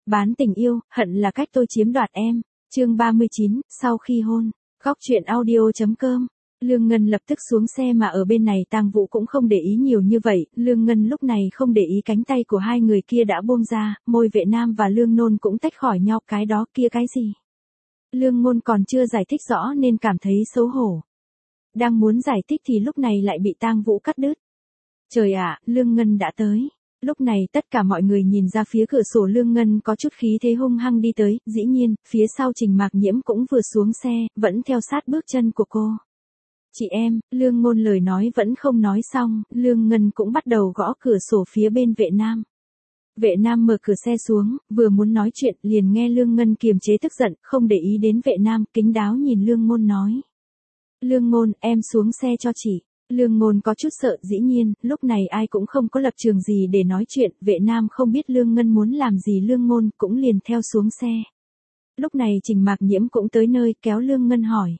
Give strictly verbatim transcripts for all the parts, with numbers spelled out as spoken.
Bán tình yêu, hận là cách tôi chiếm đoạt em. Chương ba mươi chín, sau khi hôn. Góc truyện audio chấm com. Lương Ngân lập tức xuống xe mà ở bên này Tang Vũ cũng không để ý nhiều như vậy, Lương Ngân lúc này không để ý cánh tay của hai người kia đã buông ra, môi Vệ Nam và Lương Nôn cũng tách khỏi nhau, cái đó kia cái gì. Lương Ngôn còn chưa giải thích rõ nên cảm thấy xấu hổ. Đang muốn giải thích thì lúc này lại bị Tang Vũ cắt đứt. Trời ạ, Lương Ngân đã tới. Lúc này tất cả mọi người nhìn ra phía cửa sổ, Lương Ngân có chút khí thế hung hăng đi tới, dĩ nhiên, phía sau Trình Mạc Nhiễm cũng vừa xuống xe, vẫn theo sát bước chân của cô. Chị em, Lương Ngôn lời nói vẫn không nói xong, Lương Ngân cũng bắt đầu gõ cửa sổ phía bên Vệ Nam. Vệ Nam mở cửa xe xuống, vừa muốn nói chuyện liền nghe Lương Ngân kiềm chế tức giận, không để ý đến Vệ Nam, kính đáo nhìn Lương Ngôn nói. Lương Ngôn, em xuống xe cho chị. Lương Ngôn có chút sợ, dĩ nhiên, lúc này ai cũng không có lập trường gì để nói chuyện, Vệ Nam không biết Lương Ngân muốn làm gì, Lương Ngôn cũng liền theo xuống xe. Lúc này Trình Mạc Nhiễm cũng tới nơi, kéo Lương Ngân hỏi.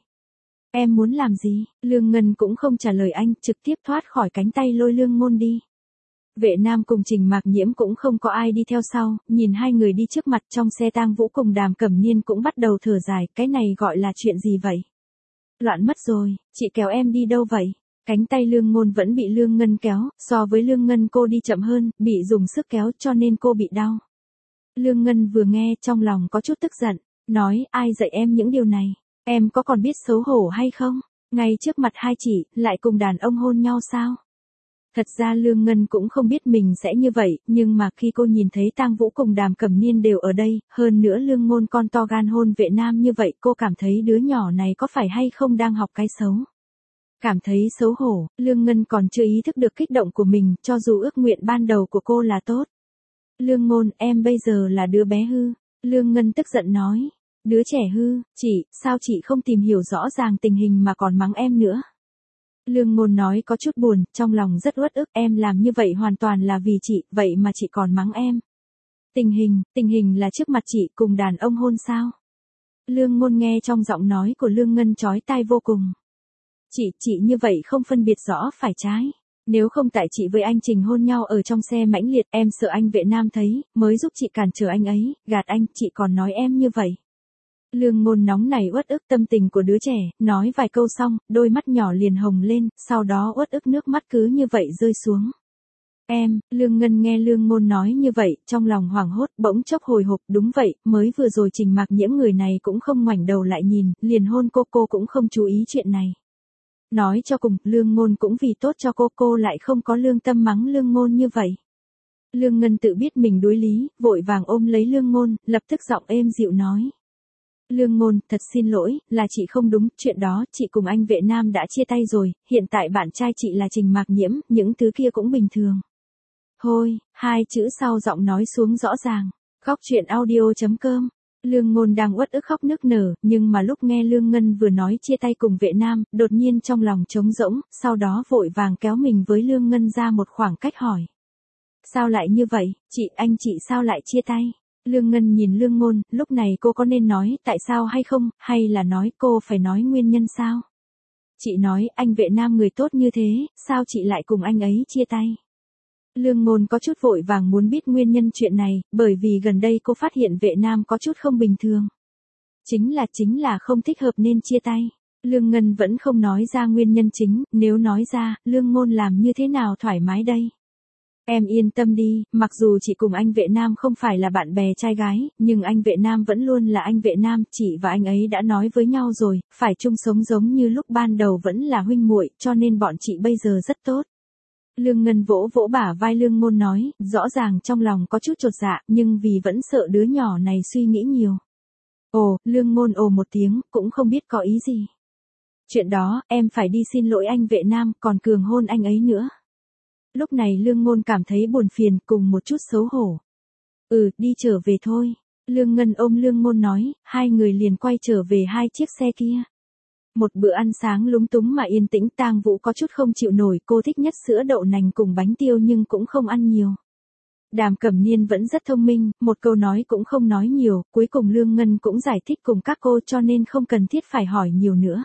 Em muốn làm gì? Lương Ngân cũng không trả lời anh, trực tiếp thoát khỏi cánh tay lôi Lương Ngôn đi. Vệ Nam cùng Trình Mạc Nhiễm cũng không có ai đi theo sau, nhìn hai người đi trước mặt, trong xe Tang Vũ cùng Đàm Cẩm Niên cũng bắt đầu thở dài, cái này gọi là chuyện gì vậy? Loạn mất rồi, chị kéo em đi đâu vậy? Cánh tay Lương Ngôn vẫn bị Lương Ngân kéo, so với Lương Ngân cô đi chậm hơn, bị dùng sức kéo cho nên cô bị đau. Lương Ngân vừa nghe trong lòng có chút tức giận, nói ai dạy em những điều này, em có còn biết xấu hổ hay không? Ngay trước mặt hai chị, lại cùng đàn ông hôn nhau sao? Thật ra Lương Ngân cũng không biết mình sẽ như vậy, nhưng mà khi cô nhìn thấy Tang Vũ cùng Đàm Cẩm Niên đều ở đây, hơn nữa Lương Ngôn con to gan hôn Vệ Nam như vậy, cô cảm thấy đứa nhỏ này có phải hay không đang học cái xấu. Cảm thấy xấu hổ, Lương Ngân còn chưa ý thức được kích động của mình, cho dù ước nguyện ban đầu của cô là tốt. Lương Ngôn, em bây giờ là đứa bé hư. Lương Ngân tức giận nói. Đứa trẻ hư, chị, sao chị không tìm hiểu rõ ràng tình hình mà còn mắng em nữa? Lương Ngôn nói có chút buồn, trong lòng rất uất ức, em làm như vậy hoàn toàn là vì chị, vậy mà chị còn mắng em. Tình hình, tình hình là trước mặt chị cùng đàn ông hôn sao? Lương Ngôn nghe trong giọng nói của Lương Ngân chói tai vô cùng. Chị, chị như vậy không phân biệt rõ phải trái. Nếu không tại chị với anh Trình hôn nhau ở trong xe mãnh liệt, em sợ anh Vệ Nam thấy, mới giúp chị cản trở anh ấy, gạt anh, chị còn nói em như vậy. Lương Ngôn nóng này uất ức tâm tình của đứa trẻ, nói vài câu xong, đôi mắt nhỏ liền hồng lên, sau đó uất ức nước mắt cứ như vậy rơi xuống. Em, Lương Ngân nghe Lương Ngôn nói như vậy, trong lòng hoảng hốt, bỗng chốc hồi hộp, đúng vậy, mới vừa rồi Trình Mạc Nhiễm người này cũng không ngoảnh đầu lại nhìn, liền hôn cô, cô cũng không chú ý chuyện này. Nói cho cùng, Lương Ngôn cũng vì tốt cho cô, cô lại không có lương tâm mắng Lương Ngôn như vậy. Lương Ngân tự biết mình đối lý, vội vàng ôm lấy Lương Ngôn, lập tức giọng êm dịu nói. Lương Ngôn, thật xin lỗi, là chị không đúng, chuyện đó, chị cùng anh Vệ Nam đã chia tay rồi, hiện tại bạn trai chị là Trình Mạc Nhiễm, những thứ kia cũng bình thường. Hôi, hai chữ sau giọng nói xuống rõ ràng. Góc truyện audio chấm com. Lương Ngôn đang uất ức khóc nức nở, nhưng mà lúc nghe Lương Ngân vừa nói chia tay cùng Vệ Nam, đột nhiên trong lòng trống rỗng, sau đó vội vàng kéo mình với Lương Ngân ra một khoảng cách hỏi. Sao lại như vậy, chị, anh chị sao lại chia tay? Lương Ngân nhìn Lương Ngôn, lúc này cô có nên nói tại sao hay không, hay là nói cô phải nói nguyên nhân sao? Chị nói anh Vệ Nam người tốt như thế, sao chị lại cùng anh ấy chia tay? Lương Ngôn có chút vội vàng muốn biết nguyên nhân chuyện này, bởi vì gần đây cô phát hiện Vệ Nam có chút không bình thường. Chính là chính là không thích hợp nên chia tay. Lương Ngân vẫn không nói ra nguyên nhân chính, nếu nói ra, Lương Ngôn làm như thế nào thoải mái đây? Em yên tâm đi, mặc dù chị cùng anh Vệ Nam không phải là bạn bè trai gái, nhưng anh Vệ Nam vẫn luôn là anh Vệ Nam, chị và anh ấy đã nói với nhau rồi, phải chung sống giống như lúc ban đầu vẫn là huynh muội, cho nên bọn chị bây giờ rất tốt. Lương Ngân vỗ vỗ bả vai Lương Ngôn nói, rõ ràng trong lòng có chút chột dạ, nhưng vì vẫn sợ đứa nhỏ này suy nghĩ nhiều. Ồ, Lương Ngôn ồ một tiếng, cũng không biết có ý gì. Chuyện đó, em phải đi xin lỗi anh Vệ Nam, còn cường hôn anh ấy nữa. Lúc này Lương Ngôn cảm thấy buồn phiền, cùng một chút xấu hổ. Ừ, đi trở về thôi. Lương Ngân ôm Lương Ngôn nói, hai người liền quay trở về hai chiếc xe kia. Một bữa ăn sáng lúng túng mà yên tĩnh, Tang Vũ có chút không chịu nổi, cô thích nhất sữa đậu nành cùng bánh tiêu nhưng cũng không ăn nhiều. Đàm Cẩm Niên vẫn rất thông minh, một câu nói cũng không nói nhiều, cuối cùng Lương Ngân cũng giải thích cùng các cô cho nên không cần thiết phải hỏi nhiều nữa.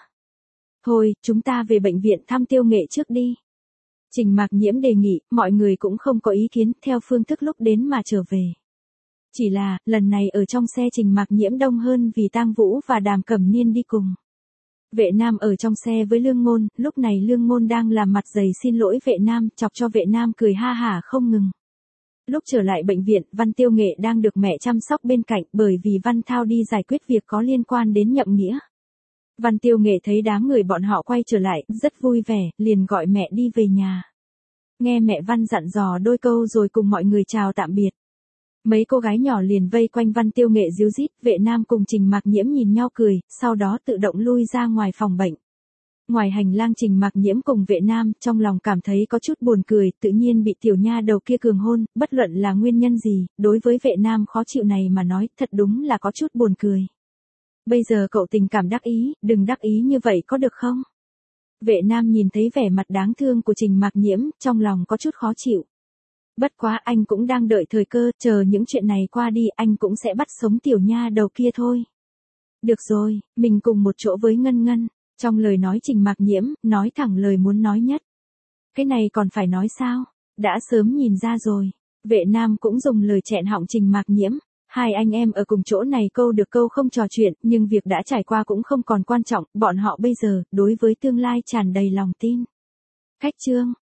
Thôi, chúng ta về bệnh viện thăm Tiêu Nghệ trước đi. Trình Mạc Nhiễm đề nghị, mọi người cũng không có ý kiến, theo phương thức lúc đến mà trở về. Chỉ là, lần này ở trong xe Trình Mạc Nhiễm đông hơn vì Tang Vũ và Đàm Cẩm Niên đi cùng. Vệ Nam ở trong xe với Lương Ngôn, lúc này Lương Ngôn đang làm mặt dày xin lỗi Vệ Nam, chọc cho Vệ Nam cười ha hả không ngừng. Lúc trở lại bệnh viện, Văn Tiêu Nghệ đang được mẹ chăm sóc bên cạnh bởi vì Văn Thao đi giải quyết việc có liên quan đến Nhậm Nghĩa. Văn Tiêu Nghệ thấy đám người bọn họ quay trở lại, rất vui vẻ, liền gọi mẹ đi về nhà. Nghe mẹ Văn dặn dò đôi câu rồi cùng mọi người chào tạm biệt. Mấy cô gái nhỏ liền vây quanh Văn Tiêu Nghệ ríu rít, Vệ Nam cùng Trình Mạc Nhiễm nhìn nhau cười, sau đó tự động lui ra ngoài phòng bệnh. Ngoài hành lang Trình Mạc Nhiễm cùng Vệ Nam, trong lòng cảm thấy có chút buồn cười, tự nhiên bị tiểu nha đầu kia cường hôn, bất luận là nguyên nhân gì, đối với Vệ Nam khó chịu này mà nói, thật đúng là có chút buồn cười. Bây giờ cậu tình cảm đắc ý, đừng đắc ý như vậy có được không? Vệ Nam nhìn thấy vẻ mặt đáng thương của Trình Mạc Nhiễm, trong lòng có chút khó chịu. Bất quá anh cũng đang đợi thời cơ, chờ những chuyện này qua đi anh cũng sẽ bắt sống tiểu nha đầu kia thôi. Được rồi, mình cùng một chỗ với Ngân Ngân. Trong lời nói Trình Mạc Nhiễm, nói thẳng lời muốn nói nhất. Cái này còn phải nói sao? Đã sớm nhìn ra rồi. Vệ Nam cũng dùng lời chẹn họng Trình Mạc Nhiễm. Hai anh em ở cùng chỗ này câu được câu không trò chuyện, nhưng việc đã trải qua cũng không còn quan trọng, bọn họ bây giờ, đối với tương lai tràn đầy lòng tin. Cách chương